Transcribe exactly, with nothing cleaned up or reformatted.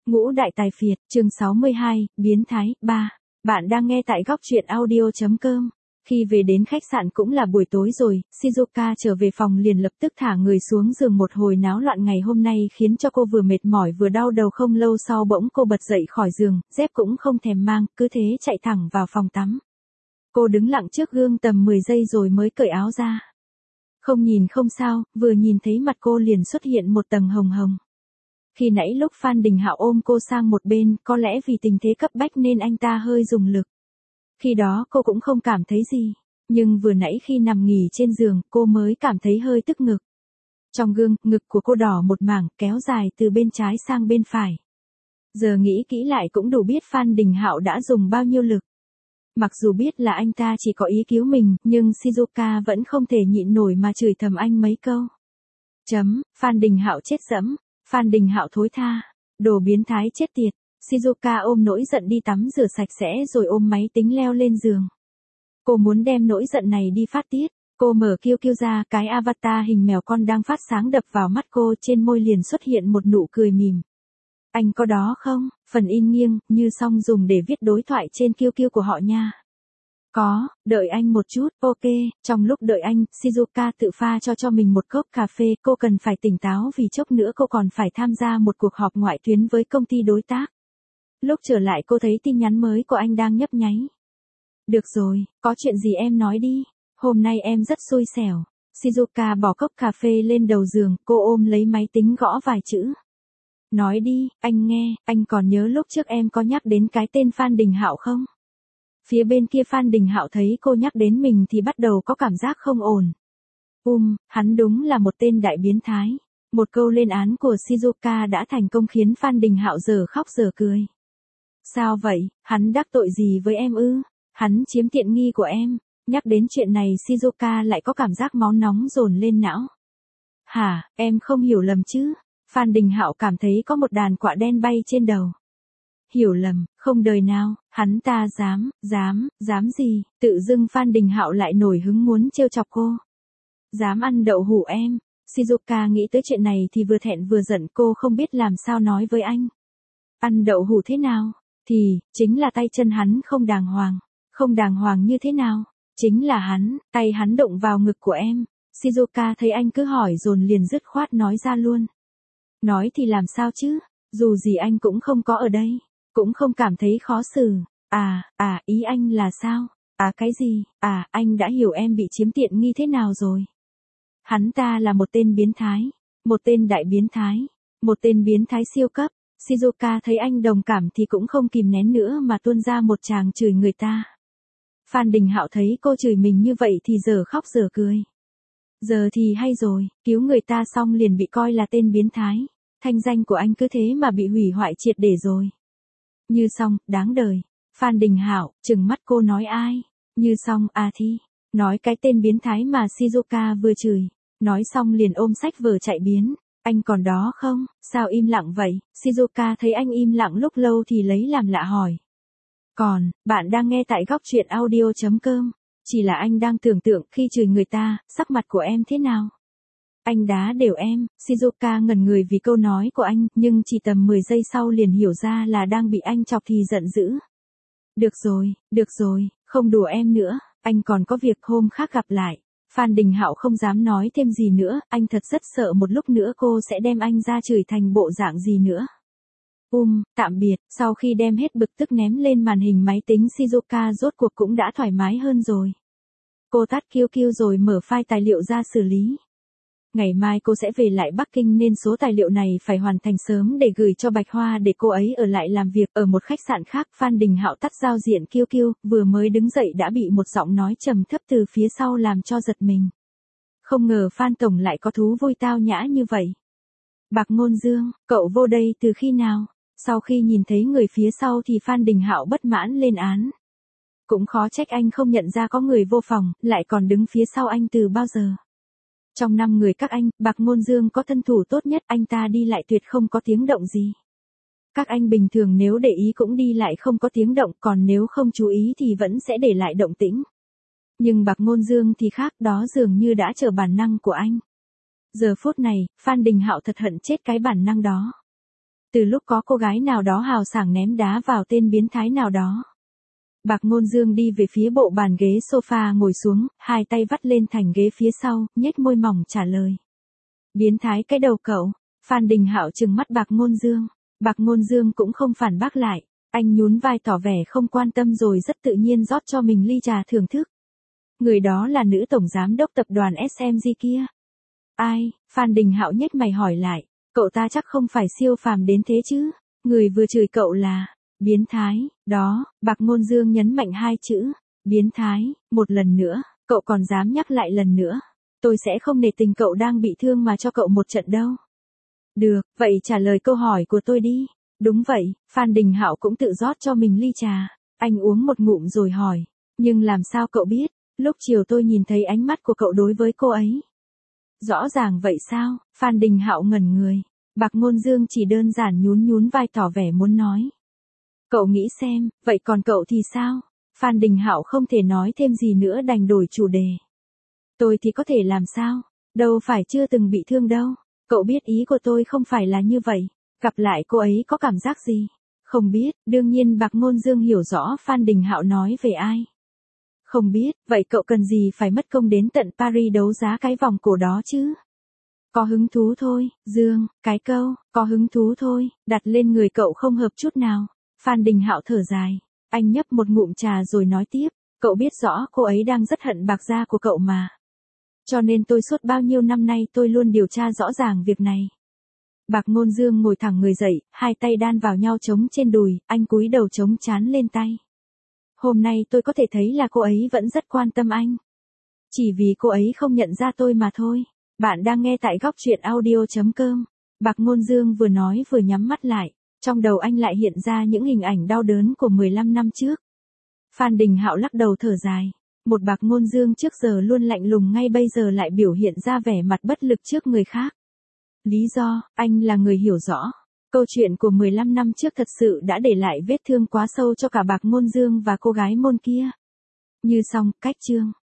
Ngũ đại tài phiệt, chương sáu mươi hai, biến thái, ba. Bạn đang nghe tại góc truyện audio.com. Khi về đến khách sạn cũng là buổi tối rồi, Shizuka trở về phòng liền lập tức thả người xuống giường, một hồi náo loạn ngày hôm nay khiến cho cô vừa mệt mỏi vừa đau đầu. Không lâu sau bỗng cô bật dậy khỏi giường, dép cũng không thèm mang, cứ thế chạy thẳng vào phòng tắm. Cô đứng lặng trước gương tầm mười giây rồi mới cởi áo ra. Không nhìn không sao, vừa nhìn thấy mặt cô liền xuất hiện một tầng hồng hồng. Khi nãy lúc Phan Đình Hạo ôm cô sang một bên, có lẽ vì tình thế cấp bách nên anh ta hơi dùng lực. Khi đó cô cũng không cảm thấy gì, nhưng vừa nãy khi nằm nghỉ trên giường, cô mới cảm thấy hơi tức ngực. Trong gương, ngực của cô đỏ một mảng, kéo dài từ bên trái sang bên phải. Giờ nghĩ kỹ lại cũng đủ biết Phan Đình Hạo đã dùng bao nhiêu lực. Mặc dù biết là anh ta chỉ có ý cứu mình, nhưng Shizuka vẫn không thể nhịn nổi mà chửi thầm anh mấy câu. Chấm, Phan Đình Hạo chết dẫm. Phan Đình Hạo thối tha, đồ biến thái chết tiệt. Shizuka ôm nỗi giận đi tắm rửa sạch sẽ rồi ôm máy tính leo lên giường. Cô muốn đem nỗi giận này đi phát tiết. Cô mở Q Q ra, cái avatar hình mèo con đang phát sáng đập vào mắt cô, trên môi liền xuất hiện một nụ cười mỉm. Anh có đó không? Phần in nghiêng, như xong dùng để viết đối thoại trên Q Q của họ nha. Có, đợi anh một chút, ok. Trong lúc đợi anh, Shizuka tự pha cho cho mình một cốc cà phê. Cô cần phải tỉnh táo vì chốc nữa cô còn phải tham gia một cuộc họp ngoại tuyến với công ty đối tác. Lúc trở lại cô thấy tin nhắn mới của anh đang nhấp nháy. Được rồi, có chuyện gì em nói đi. Hôm nay em rất xui xẻo. Shizuka bỏ cốc cà phê lên đầu giường, cô ôm lấy máy tính gõ vài chữ. Nói đi, anh nghe, anh còn nhớ lúc trước em có nhắc đến cái tên Phan Đình Hạo không? Phía bên kia Phan Đình Hạo thấy cô nhắc đến mình thì bắt đầu có cảm giác không ổn. Um, hắn đúng là một tên đại biến thái. Một câu lên án của Shizuka đã thành công khiến Phan Đình Hạo giờ khóc giờ cười. Sao vậy, hắn đắc tội gì với em ư? Hắn chiếm tiện nghi của em. Nhắc đến chuyện này Shizuka lại có cảm giác máu nóng dồn lên não. Hả, em không hiểu lầm chứ? Phan Đình Hạo cảm thấy có một đàn quạ đen bay trên đầu. Hiểu lầm, không đời nào, hắn ta dám, dám, dám gì? Tự dưng Phan Đình Hạo lại nổi hứng muốn trêu chọc cô. Dám ăn đậu hũ em. Shizuka nghĩ tới chuyện này thì vừa thẹn vừa giận, cô không biết làm sao nói với anh. Ăn đậu hũ thế nào? Thì, chính là tay chân hắn không đàng hoàng. Không đàng hoàng như thế nào? Chính là hắn, tay hắn đụng vào ngực của em. Shizuka thấy anh cứ hỏi dồn liền dứt khoát nói ra luôn. Nói thì làm sao chứ? Dù gì anh cũng không có ở đây. Cũng không cảm thấy khó xử. À, à, ý anh là sao? À cái gì? À, anh đã hiểu em bị chiếm tiện nghi thế nào rồi. Hắn ta là một tên biến thái. Một tên đại biến thái. Một tên biến thái siêu cấp. Shizuka thấy anh đồng cảm thì cũng không kìm nén nữa mà tuôn ra một tràng chửi người ta. Phan Đình Hạo thấy cô chửi mình như vậy thì giờ khóc giờ cười. Giờ thì hay rồi, cứu người ta xong liền bị coi là tên biến thái. Thanh danh của anh cứ thế mà bị hủy hoại triệt để rồi. Như xong, đáng đời. Phan Đình Hạo trừng mắt cô nói ai? Như xong, à thi. Nói cái tên biến thái mà Shizuka vừa chửi. Nói xong liền ôm sách vở chạy biến. Anh còn đó không? Sao im lặng vậy? Shizuka thấy anh im lặng lúc lâu thì lấy làm lạ hỏi. Còn, bạn đang nghe tại góc truyện audio.com. Chỉ là anh đang tưởng tượng khi chửi người ta, sắc mặt của em thế nào? Anh đá đều em. Shizuka ngẩn người vì câu nói của anh, nhưng chỉ tầm mười giây sau liền hiểu ra là đang bị anh chọc thì giận dữ. Được rồi, được rồi, không đùa em nữa, anh còn có việc hôm khác gặp lại. Phan Đình Hạo không dám nói thêm gì nữa, anh thật rất sợ một lúc nữa cô sẽ đem anh ra chửi thành bộ dạng gì nữa. Um, tạm biệt, sau khi đem hết bực tức ném lên màn hình máy tính, Shizuka rốt cuộc cũng đã thoải mái hơn rồi. Cô tắt Q Q rồi mở file tài liệu ra xử lý. Ngày mai cô sẽ về lại Bắc Kinh nên số tài liệu này phải hoàn thành sớm để gửi cho Bạch Hoa để cô ấy ở lại làm việc ở một khách sạn khác. Phan Đình Hạo tắt giao diện Q Q, vừa mới đứng dậy đã bị một giọng nói trầm thấp từ phía sau làm cho giật mình. Không ngờ Phan Tổng lại có thú vui tao nhã như vậy. Bạc Ngôn Dương, cậu vô đây từ khi nào? Sau khi nhìn thấy người phía sau thì Phan Đình Hạo bất mãn lên án. Cũng khó trách anh không nhận ra có người vô phòng, lại còn đứng phía sau anh từ bao giờ. Trong năm người các anh, Bạc Ngôn Dương có thân thủ tốt nhất, anh ta đi lại tuyệt không có tiếng động gì. Các anh bình thường nếu để ý cũng đi lại không có tiếng động, còn nếu không chú ý thì vẫn sẽ để lại động tĩnh. Nhưng Bạc Ngôn Dương thì khác, đó dường như đã trở bản năng của anh. Giờ phút này, Phan Đình Hạo thật hận chết cái bản năng đó. Từ lúc có cô gái nào đó hào sảng ném đá vào tên biến thái nào đó. Bạc Ngôn Dương đi về phía bộ bàn ghế sofa ngồi xuống, hai tay vắt lên thành ghế phía sau, nhếch môi mỏng trả lời. Biến thái cái đầu cậu. Phan Đình Hạo trừng mắt Bạc Ngôn Dương. Bạc Ngôn Dương cũng không phản bác lại. Anh nhún vai tỏ vẻ không quan tâm rồi rất tự nhiên rót cho mình ly trà thưởng thức. Người đó là nữ tổng giám đốc tập đoàn ét em giê kia. Ai? Phan Đình Hạo nhếch mày hỏi lại. Cậu ta chắc không phải siêu phàm đến thế chứ? Người vừa chửi cậu là biến thái, đó. Bạc Ngôn Dương nhấn mạnh hai chữ biến thái, một lần nữa, cậu còn dám nhắc lại lần nữa. Tôi sẽ không nể tình cậu đang bị thương mà cho cậu một trận đâu. Được, vậy trả lời câu hỏi của tôi đi. Đúng vậy, Phan Đình Hạo cũng tự rót cho mình ly trà. Anh uống một ngụm rồi hỏi. Nhưng làm sao cậu biết? Lúc chiều tôi nhìn thấy ánh mắt của cậu đối với cô ấy. Rõ ràng vậy sao? Phan Đình Hạo ngẩn người. Bạc Ngôn Dương chỉ đơn giản nhún nhún vai tỏ vẻ muốn nói. Cậu nghĩ xem, vậy còn cậu thì sao? Phan Đình Hạo không thể nói thêm gì nữa đành đổi chủ đề. Tôi thì có thể làm sao? Đâu phải chưa từng bị thương đâu. Cậu biết ý của tôi không phải là như vậy. Gặp lại cô ấy có cảm giác gì? Không biết, đương nhiên Bạc Ngôn Dương hiểu rõ Phan Đình Hạo nói về ai. Không biết, vậy cậu cần gì phải mất công đến tận Paris đấu giá cái vòng cổ đó chứ? Có hứng thú thôi, Dương, cái câu, có hứng thú thôi, đặt lên người cậu không hợp chút nào. Phan Đình Hạo thở dài, anh nhấp một ngụm trà rồi nói tiếp, cậu biết rõ cô ấy đang rất hận Bạc gia của cậu mà. Cho nên tôi suốt bao nhiêu năm nay tôi luôn điều tra rõ ràng việc này. Bạc Ngôn Dương ngồi thẳng người dậy, hai tay đan vào nhau chống trên đùi, anh cúi đầu chống trán lên tay. Hôm nay tôi có thể thấy là cô ấy vẫn rất quan tâm anh. Chỉ vì cô ấy không nhận ra tôi mà thôi. Bạn đang nghe tại góc truyện audio chấm com. Bạc Ngôn Dương vừa nói vừa nhắm mắt lại. Trong đầu anh lại hiện ra những hình ảnh đau đớn của mười lăm năm trước. Phan Đình Hạo lắc đầu thở dài. Một Bạc Ngôn Dương trước giờ luôn lạnh lùng ngay bây giờ lại biểu hiện ra vẻ mặt bất lực trước người khác. Lý do, anh là người hiểu rõ. Câu chuyện của mười lăm năm trước thật sự đã để lại vết thương quá sâu cho cả Bạc Ngôn Dương và cô gái môn kia. Như xong, cách chương.